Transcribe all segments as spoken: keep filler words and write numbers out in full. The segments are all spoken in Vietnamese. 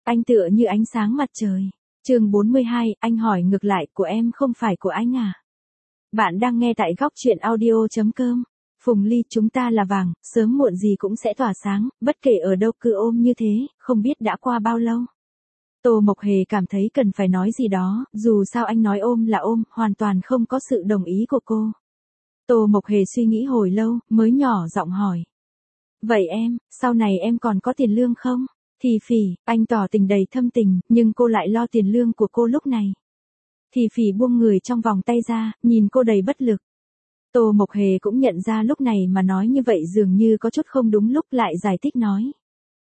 anh tựa như ánh sáng mặt trời. Chương bốn mươi hai, anh hỏi ngược lại, của em không phải của anh à? Bạn đang nghe tại góc truyện audio chấm com. Phùng Ly, chúng ta là vàng, sớm muộn gì cũng sẽ tỏa sáng, bất kể ở đâu cứ ôm như thế, không biết đã qua bao lâu. Tô Mộc Hề cảm thấy cần phải nói gì đó, dù sao anh nói ôm là ôm, hoàn toàn không có sự đồng ý của cô. Tô Mộc Hề suy nghĩ hồi lâu, mới nhỏ giọng hỏi. Vậy em, sau này em còn có tiền lương không? Thì Phỉ, anh tỏ tình đầy thâm tình, nhưng cô lại lo tiền lương của cô lúc này. Thì Phỉ buông người trong vòng tay ra, nhìn cô đầy bất lực. Tô Mộc Hề cũng nhận ra lúc này mà nói như vậy dường như có chút không đúng, lúc lại giải thích nói.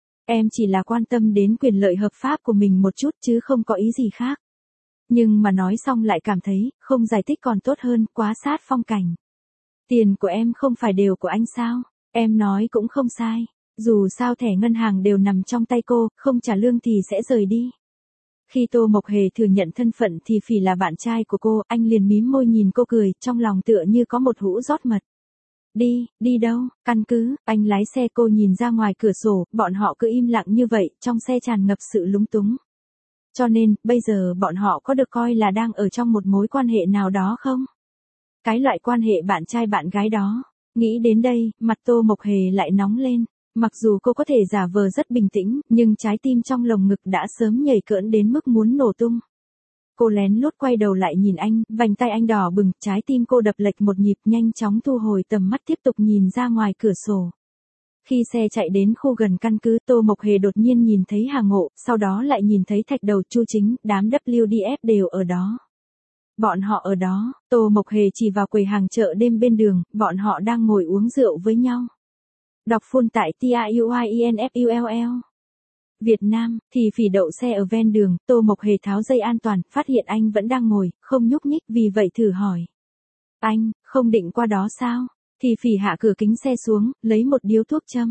Em chỉ là quan tâm đến quyền lợi hợp pháp của mình một chút chứ không có ý gì khác. Nhưng mà nói xong lại cảm thấy, không giải thích còn tốt hơn, quá sát phong cảnh. Tiền của em không phải đều của anh sao? Em nói cũng không sai. Dù sao thẻ ngân hàng đều nằm trong tay cô, không trả lương thì sẽ rời đi. Khi Tô Mộc Hề thừa nhận thân phận thì Phỉ là bạn trai của cô, anh liền mím môi nhìn cô cười, trong lòng tựa như có một hũ rót mật. Đi, đi đâu, căn cứ, anh lái xe. Cô nhìn ra ngoài cửa sổ, bọn họ cứ im lặng như vậy, trong xe tràn ngập sự lúng túng. Cho nên, bây giờ bọn họ có được coi là đang ở trong một mối quan hệ nào đó không? Cái loại quan hệ bạn trai bạn gái đó. Nghĩ đến đây, mặt Tô Mộc Hề lại nóng lên. Mặc dù cô có thể giả vờ rất bình tĩnh, nhưng trái tim trong lồng ngực đã sớm nhảy cỡn đến mức muốn nổ tung. Cô lén lút quay đầu lại nhìn anh, vành tay anh đỏ bừng, trái tim cô đập lệch một nhịp, nhanh chóng thu hồi tầm mắt tiếp tục nhìn ra ngoài cửa sổ. Khi xe chạy đến khu gần căn cứ, Tô Mộc Hề đột nhiên nhìn thấy Hà Ngộ, sau đó lại nhìn thấy Thạch Đầu, Chu Chính, đám W D F đều ở đó. Bọn họ ở đó, Tô Mộc Hề chỉ vào quầy hàng chợ đêm bên đường, bọn họ đang ngồi uống rượu với nhau. Đọc full tại T I U I E N F U L L. Việt Nam, thì Phỉ đậu xe ở ven đường, Tô Mộc Hề tháo dây an toàn, phát hiện anh vẫn đang ngồi, không nhúc nhích, vì vậy thử hỏi. Anh, không định qua đó sao? Thì Phỉ hạ cửa kính xe xuống, lấy một điếu thuốc châm.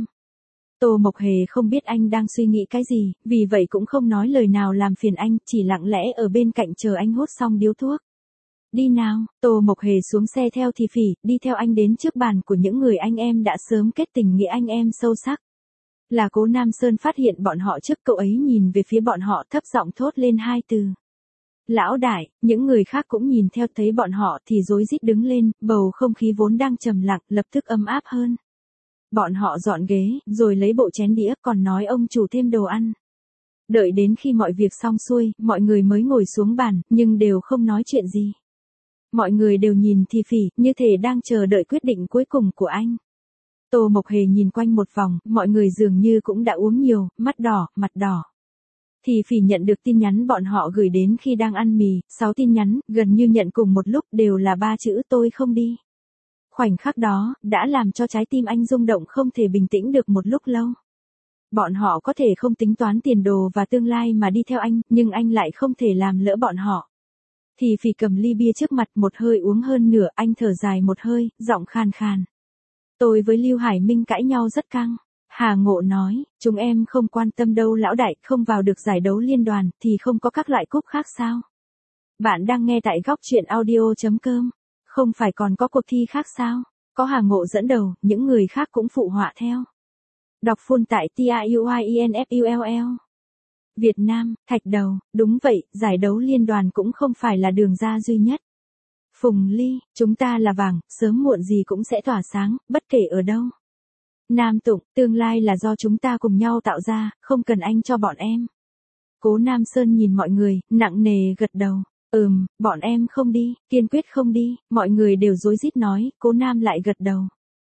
Tô Mộc Hề không biết anh đang suy nghĩ cái gì, vì vậy cũng không nói lời nào làm phiền anh, chỉ lặng lẽ ở bên cạnh chờ anh hút xong điếu thuốc. Đi nào, Tô Mộc Hề xuống xe theo Thì Phỉ, đi theo anh đến trước bàn của những người anh em đã sớm kết tình nghĩa anh em sâu sắc. Là Cố Nam Sơn phát hiện bọn họ trước, cậu ấy nhìn về phía bọn họ thấp giọng thốt lên hai từ. Lão đại, những người khác cũng nhìn theo, thấy bọn họ thì rối rít đứng lên, bầu không khí vốn đang trầm lặng, lập tức ấm áp hơn. Bọn họ dọn ghế, rồi lấy bộ chén đĩa, còn nói ông chủ thêm đồ ăn. Đợi đến khi mọi việc xong xuôi, mọi người mới ngồi xuống bàn, nhưng đều không nói chuyện gì. Mọi người đều nhìn Thì Phỉ, như thể đang chờ đợi quyết định cuối cùng của anh. Tô Mộc Hề nhìn quanh một vòng, mọi người dường như cũng đã uống nhiều, mắt đỏ, mặt đỏ. Thì Phỉ nhận được tin nhắn bọn họ gửi đến khi đang ăn mì, sáu tin nhắn, gần như nhận cùng một lúc, đều là ba chữ tôi không đi. Khoảnh khắc đó, đã làm cho trái tim anh rung động không thể bình tĩnh được một lúc lâu. Bọn họ có thể không tính toán tiền đồ và tương lai mà đi theo anh, nhưng anh lại không thể làm lỡ bọn họ. Thì Phỉ cầm ly bia trước mặt, một hơi uống hơn nửa, anh thở dài một hơi, giọng khàn khàn. Tôi với Lưu Hải Minh cãi nhau rất căng. Hà Ngộ nói, chúng em không quan tâm đâu lão đại, không vào được giải đấu liên đoàn, thì không có các loại cúp khác sao? Bạn đang nghe tại góc truyện audio chấm com. Không phải còn có cuộc thi khác sao? Có Hà Ngộ dẫn đầu, những người khác cũng phụ họa theo. Đọc full tại T I U I E N F U L L. Việt Nam, Thạch Đầu, đúng vậy, giải đấu liên đoàn cũng không phải là đường ra duy nhất. Phùng Ly, chúng ta là vàng, sớm muộn gì cũng sẽ tỏa sáng, bất kể ở đâu. Nam Tụng, tương lai là do chúng ta cùng nhau tạo ra, không cần anh cho bọn em. Cố Nam Sơn nhìn mọi người, nặng nề gật đầu. Ừm, bọn em không đi, kiên quyết không đi, mọi người đều rối rít nói, Cố Nam lại gật đầu.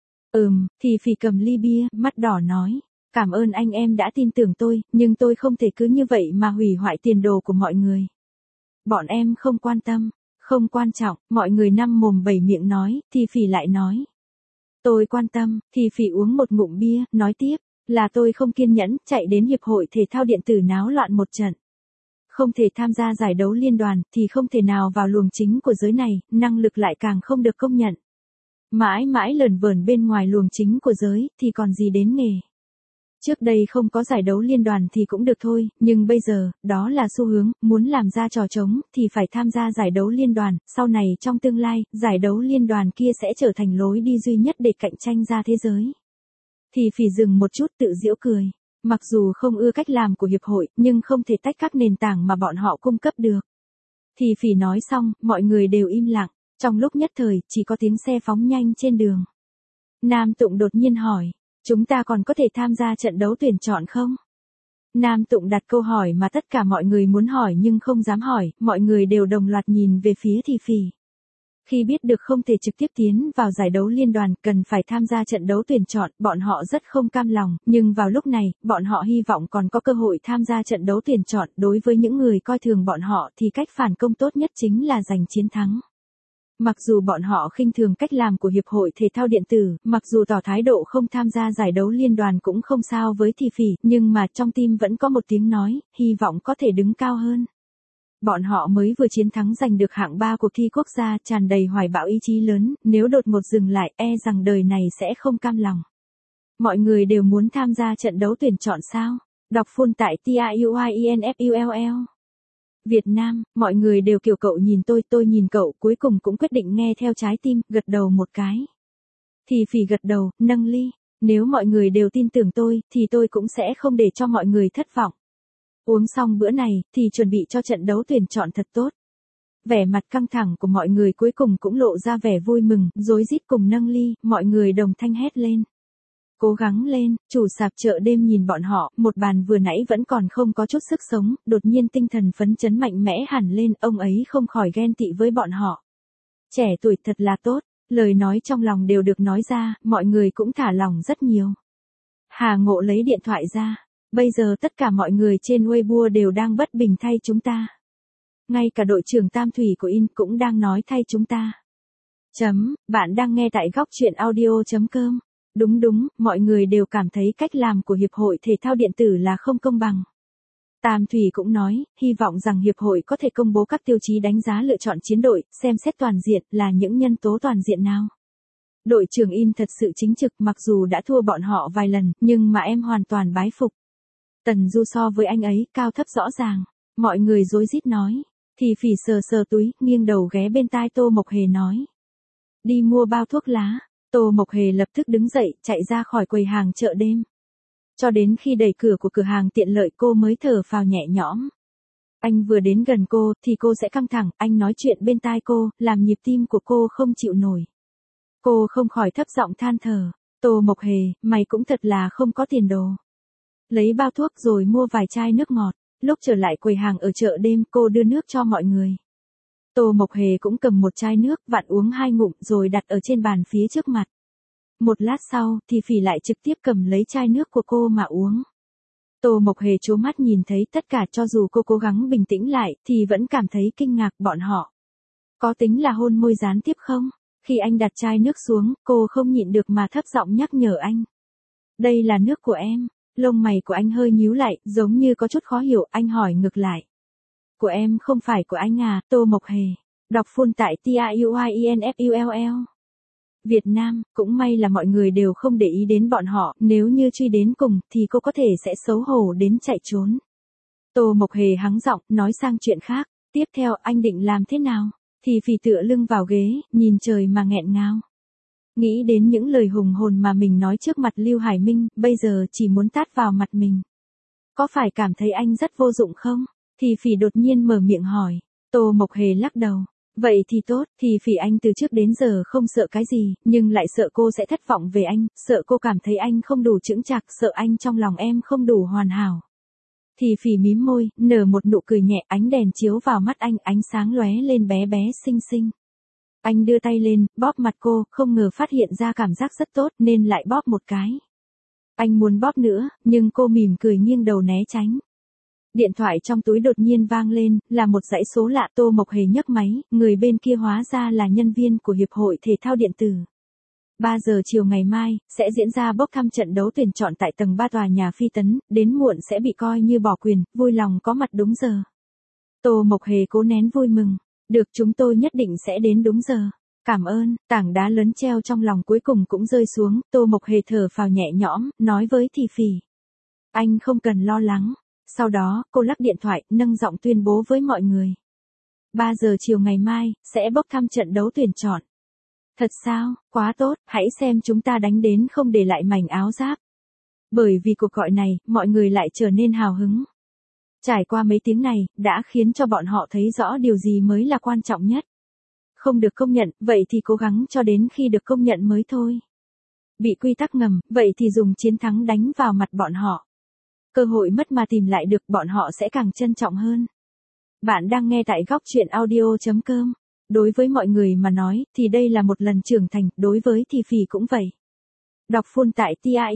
Ừm, Thì Phỉ cầm ly bia, mắt đỏ nói. Cảm ơn anh em đã tin tưởng tôi, nhưng tôi không thể cứ như vậy mà hủy hoại tiền đồ của mọi người. Bọn em không quan tâm, không quan trọng, mọi người năm mồm bảy miệng nói, Thì Phỉ lại nói. Tôi quan tâm, Thì Phỉ uống một ngụm bia, nói tiếp, là tôi không kiên nhẫn, chạy đến hiệp hội thể thao điện tử náo loạn một trận. Không thể tham gia giải đấu liên đoàn, thì không thể nào vào luồng chính của giới này, năng lực lại càng không được công nhận. Mãi mãi lởn vởn bên ngoài luồng chính của giới, thì còn gì đến nghề. Trước đây không có giải đấu liên đoàn thì cũng được thôi, nhưng bây giờ, đó là xu hướng, muốn làm ra trò trống, thì phải tham gia giải đấu liên đoàn, sau này trong tương lai, giải đấu liên đoàn kia sẽ trở thành lối đi duy nhất để cạnh tranh ra thế giới. Thì Phỉ dừng một chút tự giễu cười. Mặc dù không ưa cách làm của hiệp hội, nhưng không thể tách các nền tảng mà bọn họ cung cấp được. Thì phỉ nói xong, mọi người đều im lặng, trong lúc nhất thời, chỉ có tiếng xe phóng nhanh trên đường. Nam Tụng đột nhiên hỏi, chúng ta còn có thể tham gia trận đấu tuyển chọn không? Nam Tụng đặt câu hỏi mà tất cả mọi người muốn hỏi nhưng không dám hỏi, mọi người đều đồng loạt nhìn về phía Thì Phỉ. Khi biết được không thể trực tiếp tiến vào giải đấu liên đoàn, cần phải tham gia trận đấu tuyển chọn, bọn họ rất không cam lòng, nhưng vào lúc này, bọn họ hy vọng còn có cơ hội tham gia trận đấu tuyển chọn. Đối với những người coi thường bọn họ thì cách phản công tốt nhất chính là giành chiến thắng. Mặc dù bọn họ khinh thường cách làm của Hiệp hội Thể thao Điện tử, mặc dù tỏ thái độ không tham gia giải đấu liên đoàn cũng không sao với Thì Phỉ, nhưng mà trong tim vẫn có một tiếng nói, hy vọng có thể đứng cao hơn. Bọn họ mới vừa chiến thắng giành được hạng ba cuộc thi quốc gia, tràn đầy hoài bão ý chí lớn, nếu đột một dừng lại, e rằng đời này sẽ không cam lòng. Mọi người đều muốn tham gia trận đấu tuyển chọn sao? Đọc full tại tiuinfull. Việt Nam, mọi người đều kiểu cậu nhìn tôi, tôi nhìn cậu, cuối cùng cũng quyết định nghe theo trái tim, gật đầu một cái. Thì Phỉ gật đầu, nâng ly, nếu mọi người đều tin tưởng tôi, thì tôi cũng sẽ không để cho mọi người thất vọng. Uống xong bữa này, thì chuẩn bị cho trận đấu tuyển chọn thật tốt. Vẻ mặt căng thẳng của mọi người cuối cùng cũng lộ ra vẻ vui mừng, rối rít cùng nâng ly, mọi người đồng thanh hét lên. Cố gắng lên, chủ sạp chợ đêm nhìn bọn họ, một bàn vừa nãy vẫn còn không có chút sức sống, đột nhiên tinh thần phấn chấn mạnh mẽ hẳn lên, ông ấy không khỏi ghen tị với bọn họ. Trẻ tuổi thật là tốt, lời nói trong lòng đều được nói ra, mọi người cũng thả lòng rất nhiều. Hà Ngộ lấy điện thoại ra. Bây giờ tất cả mọi người trên Weibo đều đang bất bình thay chúng ta. Ngay cả đội trưởng Tam Thủy của In cũng đang nói thay chúng ta. Chấm, bạn đang nghe tại góc truyện audio chấm com. Đúng đúng, mọi người đều cảm thấy cách làm của Hiệp hội Thể thao Điện tử là không công bằng. Tam Thủy cũng nói, hy vọng rằng Hiệp hội có thể công bố các tiêu chí đánh giá lựa chọn chiến đội, xem xét toàn diện là những nhân tố toàn diện nào. Đội trưởng In thật sự chính trực, mặc dù đã thua bọn họ vài lần, nhưng mà em hoàn toàn bái phục. Tần Du so với anh ấy, cao thấp rõ ràng. Mọi người rối rít nói. Thì Phỉ sờ sờ túi, nghiêng đầu ghé bên tai Tô Mộc Hề nói. Đi mua bao thuốc lá. Tô Mộc Hề lập tức đứng dậy, chạy ra khỏi quầy hàng chợ đêm. Cho đến khi đẩy cửa của cửa hàng tiện lợi cô mới thở phào nhẹ nhõm. Anh vừa đến gần cô, thì cô sẽ căng thẳng, anh nói chuyện bên tai cô, làm nhịp tim của cô không chịu nổi. Cô không khỏi thấp giọng than thở. Tô Mộc Hề, mày cũng thật là không có tiền đồ. Lấy bao thuốc rồi mua vài chai nước ngọt. Lúc trở lại quầy hàng ở chợ đêm, cô đưa nước cho mọi người. Tô Mộc Hề cũng cầm một chai nước, vặn uống hai ngụm rồi đặt ở trên bàn phía trước mặt. Một lát sau, thì Phỉ lại trực tiếp cầm lấy chai nước của cô mà uống. Tô Mộc Hề trố mắt nhìn thấy tất cả, cho dù cô cố gắng bình tĩnh lại, thì vẫn cảm thấy kinh ngạc. Bọn họ có tính là hôn môi gián tiếp không? Khi anh đặt chai nước xuống, cô không nhịn được mà thấp giọng nhắc nhở anh. Đây là nước của em. Lông mày của anh hơi nhíu lại, giống như có chút khó hiểu, anh hỏi ngược lại. Của em không phải của anh à, Tô Mộc Hề. Đọc full tại tiuinfull. Việt Nam, cũng may là mọi người đều không để ý đến bọn họ, nếu như truy đến cùng, thì cô có thể sẽ xấu hổ đến chạy trốn. Tô Mộc Hề hắng giọng, nói sang chuyện khác. Tiếp theo, anh định làm thế nào? Thì Phỉ tựa lưng vào ghế, nhìn trời mà nghẹn ngào. Nghĩ đến những lời hùng hồn mà mình nói trước mặt Lưu Hải Minh, bây giờ chỉ muốn tát vào mặt mình. Có phải cảm thấy anh rất vô dụng không? Thì Phỉ đột nhiên mở miệng hỏi. Tô Mộc Hề lắc đầu. Vậy thì tốt, thì Phỉ anh từ trước đến giờ không sợ cái gì, nhưng lại sợ cô sẽ thất vọng về anh, sợ cô cảm thấy anh không đủ chững chạc, sợ anh trong lòng em không đủ hoàn hảo. Thì Phỉ mím môi, nở một nụ cười nhẹ, ánh đèn chiếu vào mắt anh, ánh sáng lóe lên bé bé xinh xinh. Anh đưa tay lên, bóp mặt cô, không ngờ phát hiện ra cảm giác rất tốt nên lại bóp một cái. Anh muốn bóp nữa, nhưng cô mỉm cười nghiêng đầu né tránh. Điện thoại trong túi đột nhiên vang lên, là một dãy số lạ. Tô Mộc Hề nhấc máy, người bên kia hóa ra là nhân viên của Hiệp hội Thể thao Điện tử. ba giờ chiều ngày mai, sẽ diễn ra bốc thăm trận đấu tuyển chọn tại tầng ba tòa nhà Phi Tấn, đến muộn sẽ bị coi như bỏ quyền, vui lòng có mặt đúng giờ. Tô Mộc Hề cố nén vui mừng. Được, chúng tôi nhất định sẽ đến đúng giờ. Cảm ơn, tảng đá lớn treo trong lòng cuối cùng cũng rơi xuống, Tô Mộc Hề thở phào nhẹ nhõm, nói với Thì Phỉ. Anh không cần lo lắng. Sau đó, cô lắc điện thoại, nâng giọng tuyên bố với mọi người. ba giờ chiều ngày mai, sẽ bốc thăm trận đấu tuyển chọn. Thật sao, quá tốt, hãy xem chúng ta đánh đến không để lại mảnh áo giáp. Bởi vì cuộc gọi này, mọi người lại trở nên hào hứng. Trải qua mấy tiếng này, đã khiến cho bọn họ thấy rõ điều gì mới là quan trọng nhất. Không được công nhận, vậy thì cố gắng cho đến khi được công nhận mới thôi. Bị quy tắc ngầm, vậy thì dùng chiến thắng đánh vào mặt bọn họ. Cơ hội mất mà tìm lại được, bọn họ sẽ càng trân trọng hơn. Bạn đang nghe tại góc chuyện audio chấm com. Đối với mọi người mà nói, thì đây là một lần trưởng thành, đối với thì phì cũng vậy. Đọc full tại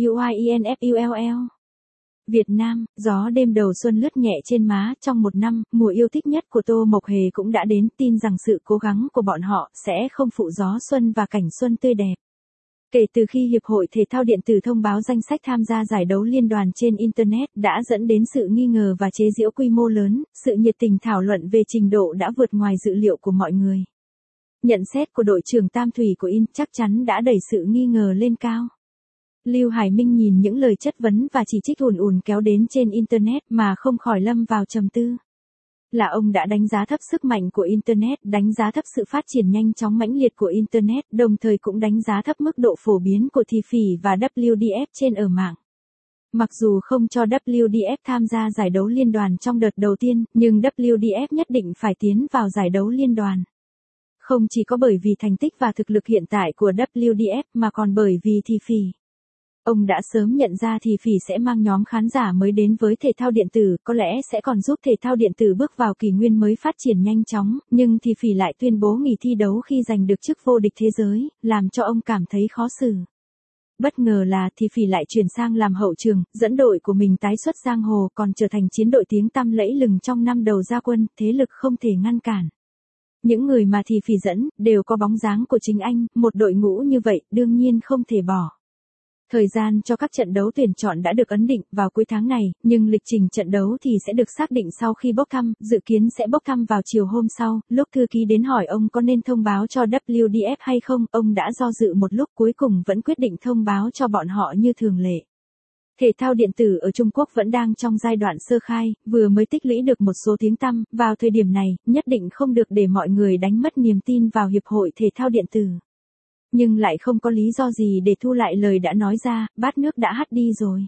TIUIENFULL. Việt Nam, gió đêm đầu xuân lướt nhẹ trên má, trong một năm, mùa yêu thích nhất của Tô Mộc Hề cũng đã đến, tin rằng sự cố gắng của bọn họ sẽ không phụ gió xuân và cảnh xuân tươi đẹp. Kể từ khi Hiệp hội Thể thao Điện tử thông báo danh sách tham gia giải đấu liên đoàn trên Internet đã dẫn đến sự nghi ngờ và chế giễu quy mô lớn, sự nhiệt tình thảo luận về trình độ đã vượt ngoài dự liệu của mọi người. Nhận xét của đội trưởng Tam Thủy của In chắc chắn đã đẩy sự nghi ngờ lên cao. Lưu Hải Minh nhìn những lời chất vấn và chỉ trích ùn ùn kéo đến trên Internet mà không khỏi lâm vào trầm tư. Là ông đã đánh giá thấp sức mạnh của Internet, đánh giá thấp sự phát triển nhanh chóng mãnh liệt của Internet, đồng thời cũng đánh giá thấp mức độ phổ biến của thì phì và W D F trên ở mạng. Mặc dù không cho W D F tham gia giải đấu liên đoàn trong đợt đầu tiên, nhưng W D F nhất định phải tiến vào giải đấu liên đoàn. Không chỉ có bởi vì thành tích và thực lực hiện tại của W D F mà còn bởi vì thì phì. Ông đã sớm nhận ra thì phì sẽ mang nhóm khán giả mới đến với thể thao điện tử, có lẽ sẽ còn giúp thể thao điện tử bước vào kỷ nguyên mới phát triển nhanh chóng, nhưng thì phì lại tuyên bố nghỉ thi đấu khi giành được chức vô địch thế giới, làm cho ông cảm thấy khó xử. Bất ngờ là thì phì lại chuyển sang làm hậu trường, dẫn đội của mình tái xuất giang hồ, còn trở thành chiến đội tiếng tăm lẫy lừng trong năm đầu ra quân, thế lực không thể ngăn cản. Những người mà thì phì dẫn, đều có bóng dáng của chính anh, một đội ngũ như vậy, đương nhiên không thể bỏ. Thời gian cho các trận đấu tuyển chọn đã được ấn định vào cuối tháng này, nhưng lịch trình trận đấu thì sẽ được xác định sau khi bốc thăm, dự kiến sẽ bốc thăm vào chiều hôm sau. Lúc thư ký đến hỏi ông có nên thông báo cho W D F hay không, ông đã do dự một lúc, cuối cùng vẫn quyết định thông báo cho bọn họ như thường lệ. Thể thao điện tử ở Trung Quốc vẫn đang trong giai đoạn sơ khai, vừa mới tích lũy được một số tiếng tăm, vào thời điểm này, nhất định không được để mọi người đánh mất niềm tin vào Hiệp hội Thể thao Điện tử. Nhưng lại không có lý do gì để thu lại lời đã nói ra, bát nước đã hắt đi rồi.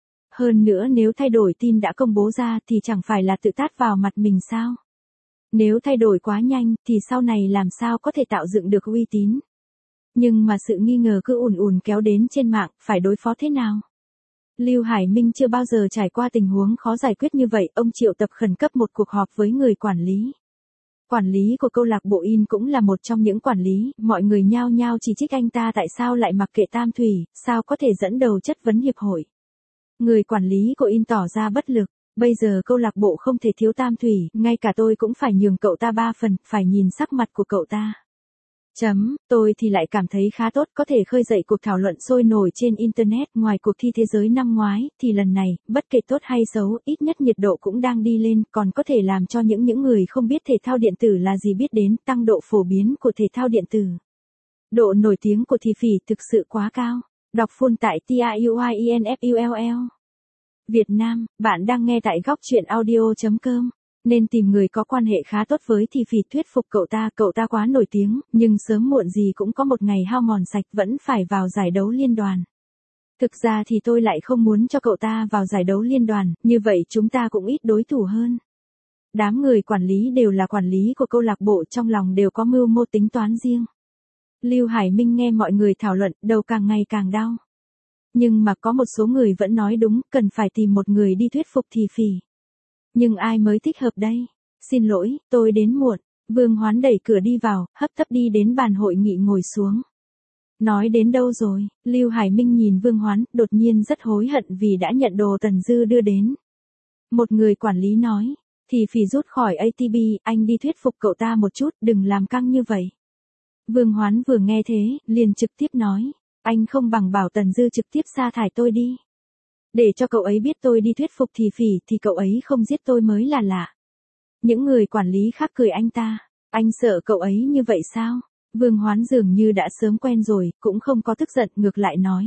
Hơn nữa nếu thay đổi tin đã công bố ra thì chẳng phải là tự tát vào mặt mình sao? Nếu thay đổi quá nhanh thì sau này làm sao có thể tạo dựng được uy tín? Nhưng mà sự nghi ngờ cứ ùn ùn kéo đến trên mạng, phải đối phó thế nào? Lưu Hải Minh chưa bao giờ trải qua tình huống khó giải quyết như vậy, ông triệu tập khẩn cấp một cuộc họp với người quản lý. Quản lý của câu lạc bộ In cũng là một trong những quản lý, mọi người nhao nhao chỉ trích anh ta tại sao lại mặc kệ Tam Thủy, sao có thể dẫn đầu chất vấn hiệp hội. Người quản lý của In tỏ ra bất lực, bây giờ câu lạc bộ không thể thiếu Tam Thủy, ngay cả tôi cũng phải nhường cậu ta ba phần, phải nhìn sắc mặt của cậu ta. Chấm, tôi thì lại cảm thấy khá tốt, có thể khơi dậy cuộc thảo luận sôi nổi trên Internet. Ngoài cuộc thi thế giới năm ngoái, thì lần này, bất kể tốt hay xấu, ít nhất nhiệt độ cũng đang đi lên, còn có thể làm cho những những người không biết thể thao điện tử là gì biết đến, tăng độ phổ biến của thể thao điện tử. Độ nổi tiếng của thì phì thực sự quá cao. Đọc full tại TIUIENFULL. Việt Nam, bạn đang nghe tại góc chuyện audio chấm com. Nên tìm người có quan hệ khá tốt với thì phì, thuyết phục cậu ta, cậu ta quá nổi tiếng, nhưng sớm muộn gì cũng có một ngày hao mòn sạch, vẫn phải vào giải đấu liên đoàn. Thực ra thì tôi lại không muốn cho cậu ta vào giải đấu liên đoàn, như vậy chúng ta cũng ít đối thủ hơn. Đám người quản lý đều là quản lý của câu lạc bộ, trong lòng đều có mưu mô tính toán riêng. Lưu Hải Minh nghe mọi người thảo luận, đầu càng ngày càng đau. Nhưng mà có một số người vẫn nói đúng, cần phải tìm một người đi thuyết phục thì phì. Nhưng ai mới thích hợp đây? Xin lỗi, tôi đến muộn. Vương Hoán đẩy cửa đi vào, hấp tấp đi đến bàn hội nghị ngồi xuống. Nói đến đâu rồi? Lưu Hải Minh nhìn Vương Hoán, đột nhiên rất hối hận vì đã nhận đồ Tần Dư đưa đến. Một người quản lý nói, thì phì rút khỏi a tê bê, anh đi thuyết phục cậu ta một chút, đừng làm căng như vậy. Vương Hoán vừa nghe thế, liền trực tiếp nói, anh không bằng bảo Tần Dư trực tiếp sa thải tôi đi. Để cho cậu ấy biết tôi đi thuyết phục thì phì thì cậu ấy không giết tôi mới là lạ. Những người quản lý khác cười anh ta. Anh sợ cậu ấy như vậy sao? Vương Hoán dường như đã sớm quen rồi, cũng không có tức giận, ngược lại nói.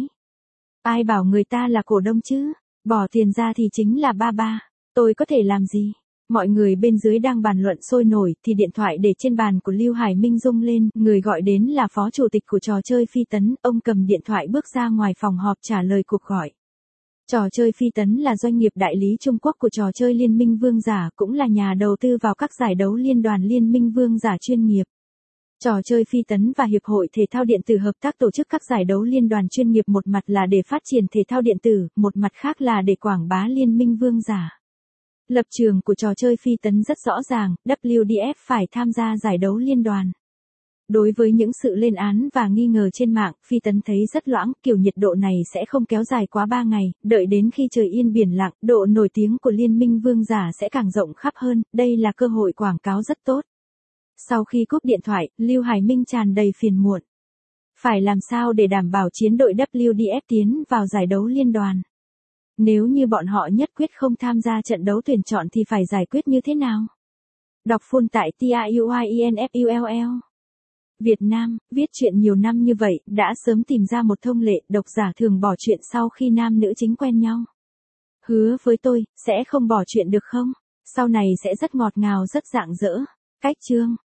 Ai bảo người ta là cổ đông chứ? Bỏ tiền ra thì chính là ba ba. Tôi có thể làm gì? Mọi người bên dưới đang bàn luận sôi nổi thì điện thoại để trên bàn của Lưu Hải Minh rung lên, người gọi đến là phó chủ tịch của trò chơi Phi Tấn, ông cầm điện thoại bước ra ngoài phòng họp trả lời cuộc gọi. Trò chơi Phi Tấn là doanh nghiệp đại lý Trung Quốc của trò chơi Liên minh Vương giả, cũng là nhà đầu tư vào các giải đấu liên đoàn Liên minh Vương giả chuyên nghiệp. Trò chơi Phi Tấn và Hiệp hội Thể thao Điện tử hợp tác tổ chức các giải đấu liên đoàn chuyên nghiệp, một mặt là để phát triển thể thao điện tử, một mặt khác là để quảng bá Liên minh Vương giả. Lập trường của trò chơi Phi Tấn rất rõ ràng, W D F phải tham gia giải đấu liên đoàn. Đối với những sự lên án và nghi ngờ trên mạng, Phi Tấn thấy rất loãng, kiểu nhiệt độ này sẽ không kéo dài quá ba ngày, đợi đến khi trời yên biển lặng, độ nổi tiếng của Liên minh Vương giả sẽ càng rộng khắp hơn, đây là cơ hội quảng cáo rất tốt. Sau khi cúp điện thoại, Lưu Hải Minh tràn đầy phiền muộn. Phải làm sao để đảm bảo chiến đội W D F tiến vào giải đấu liên đoàn? Nếu như bọn họ nhất quyết không tham gia trận đấu tuyển chọn thì phải giải quyết như thế nào? Đọc full tại tiuinfull. Việt Nam, viết truyện nhiều năm như vậy, đã sớm tìm ra một thông lệ, độc giả thường bỏ truyện sau khi nam nữ chính quen nhau. Hứa với tôi, sẽ không bỏ truyện được không? Sau này sẽ rất ngọt ngào rất rạng rỡ. Cách chương